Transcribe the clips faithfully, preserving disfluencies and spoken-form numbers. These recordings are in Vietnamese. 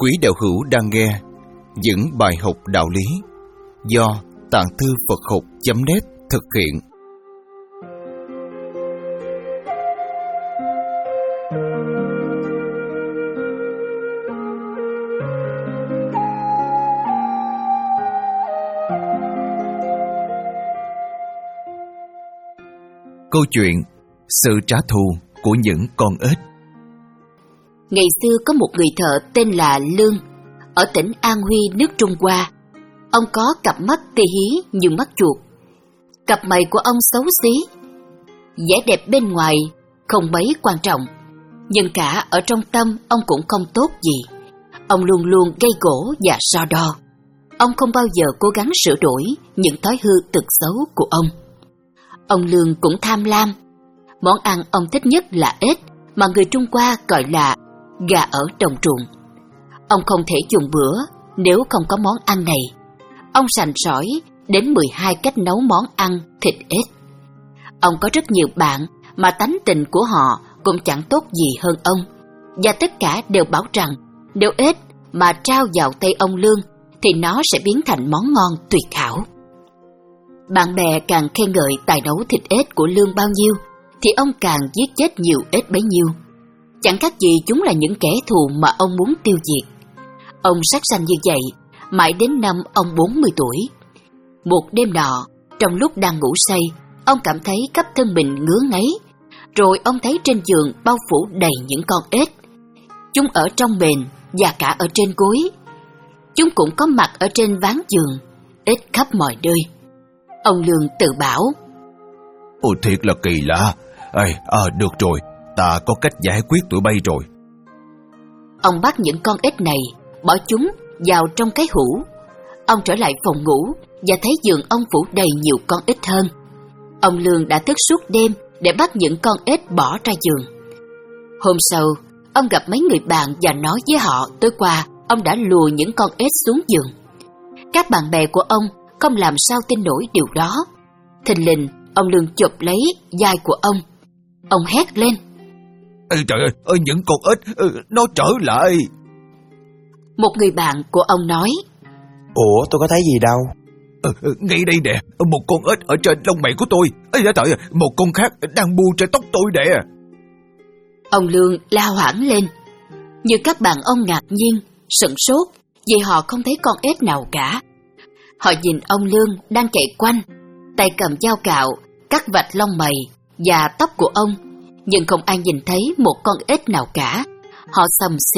Quý đạo hữu đang nghe những bài học đạo lý do Tạng Thư Phật Học chấm net thực hiện. Câu chuyện sự trả thù của những con ếch. Ngày xưa có một người thợ tên là Lương, ở tỉnh An Huy, nước Trung Hoa. Ông có cặp mắt tê hí như mắt chuột. Cặp mày của ông xấu xí. Vẻ đẹp bên ngoài không mấy quan trọng, nhưng cả ở trong tâm ông cũng không tốt gì. Ông luôn luôn gây gổ và so đo. Ông không bao giờ cố gắng sửa đổi những thói hư tật xấu của ông. Ông Lương cũng tham lam. Món ăn ông thích nhất là ếch, mà người Trung Hoa gọi là gà ở đồng ruộng. Ông không thể dùng bữa nếu không có món ăn này. Ông sành sỏi đến mười hai cách nấu món ăn thịt ếch. Ông có rất nhiều bạn mà tánh tình của họ cũng chẳng tốt gì hơn ông, và tất cả đều bảo rằng nếu ếch mà trao vào tay ông Lương thì nó sẽ biến thành món ngon tuyệt hảo. Bạn bè càng khen ngợi tài nấu thịt ếch của Lương bao nhiêu thì ông càng giết chết nhiều ếch bấy nhiêu. Chẳng khác gì chúng là những kẻ thù mà ông muốn tiêu diệt. Ông sát sanh như vậy mãi đến năm ông bốn mươi tuổi. Một đêm nọ, trong lúc đang ngủ say, ông cảm thấy khắp thân mình ngứa ngáy. Rồi ông thấy trên giường bao phủ đầy những con ếch. Chúng ở trong mền và cả ở trên gối. Chúng cũng có mặt ở trên ván giường, ếch khắp mọi nơi. Ông Lương tự bảo: Ôi thiệt là kỳ lạ. Ê, à, được rồi, ta có cách giải quyết tụi bay rồi. Ông bắt những con ếch này, bỏ chúng vào trong cái hũ. Ông trở lại phòng ngủ và thấy giường ông phủ đầy nhiều con ếch hơn. Ông Lương đã thức suốt đêm để bắt những con ếch bỏ ra giường. Hôm sau, ông gặp mấy người bạn và nói với họ tối qua ông đã lùa những con ếch xuống giường. Các bạn bè của ông không làm sao tin nổi điều đó. Thình lình, ông Lương chụp lấy vai của ông. Ông hét lên: Ê, trời ơi, ơi, những con ếch, nó trở lại. Một người bạn của ông nói: Ủa, tôi có thấy gì đâu. Ừ, ngay đây nè, một con ếch ở trên lông mày của tôi. Ê, trời ơi, một con khác đang bu trên tóc tôi nè. Ông Lương la hoảng lên. Nhưng các bạn ông ngạc nhiên, sửng sốt vì họ không thấy con ếch nào cả. Họ nhìn ông Lương đang chạy quanh, tay cầm dao cạo, cắt vạch lông mày và tóc của ông, nhưng không ai nhìn thấy một con ếch nào cả. Họ xầm xì: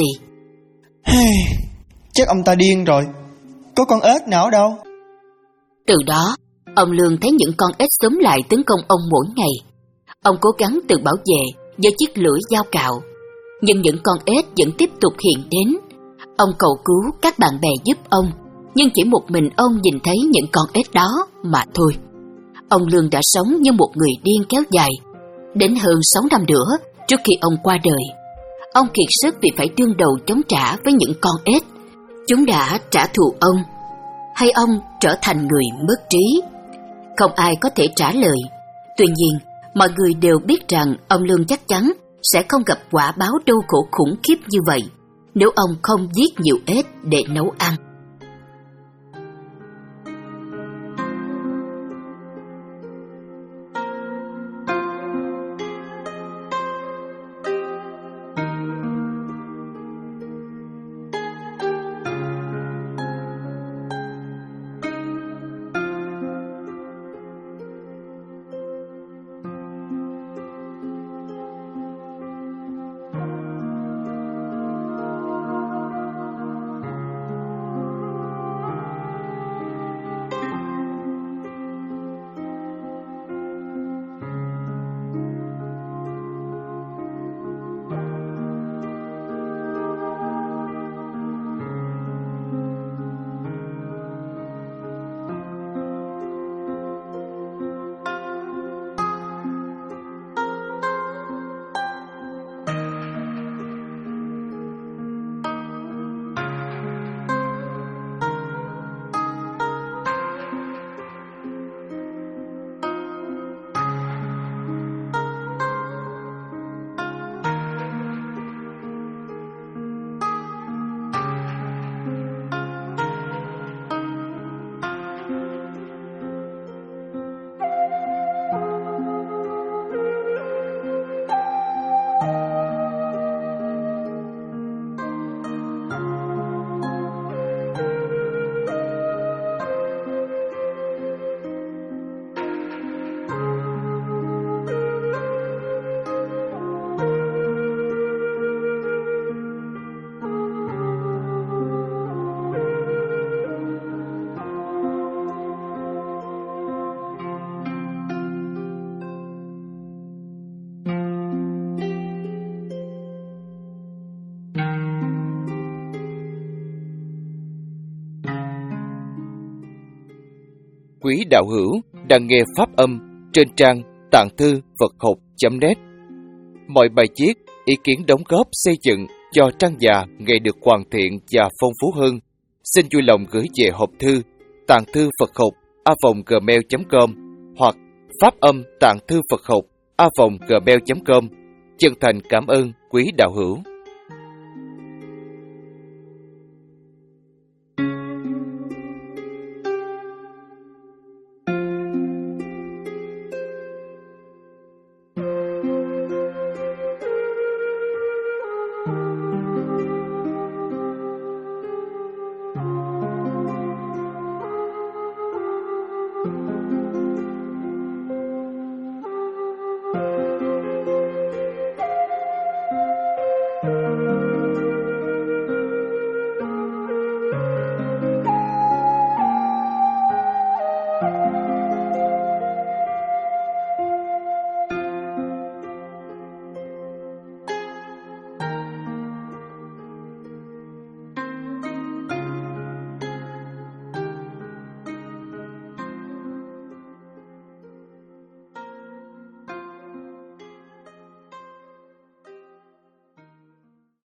Chắc ông ta điên rồi, có con ếch nào đâu. Từ đó, ông Lương thấy những con ếch xúm lại tấn công ông mỗi ngày. Ông cố gắng tự bảo vệ với chiếc lưỡi dao cạo, nhưng những con ếch vẫn tiếp tục hiện đến. Ông cầu cứu các bạn bè giúp ông, nhưng chỉ một mình ông nhìn thấy những con ếch đó mà thôi. Ông Lương đã sống như một người điên kéo dài đến hơn sáu năm nữa trước khi ông qua đời. Ông kiệt sức vì phải đương đầu chống trả với những con ếch. Chúng đã trả thù ông, hay ông trở thành người mất trí? Không ai có thể trả lời. Tuy nhiên, mọi người đều biết rằng ông Lương chắc chắn sẽ không gặp quả báo đau khổ khủng khiếp như vậy nếu ông không giết nhiều ếch để nấu ăn. quý đạo hữu đang nghe pháp âm trên trang tạng thư Phật học chấm net. Mọi bài viết, ý kiến đóng góp xây dựng cho trang già ngày được hoàn thiện và phong phú hơn, xin vui lòng gửi về hộp thư tạng thư Phật học a vòng gmail chấm com hoặc pháp âm tạng thư Phật học a vòng gmail chấm com. Chân thành cảm ơn quý đạo hữu.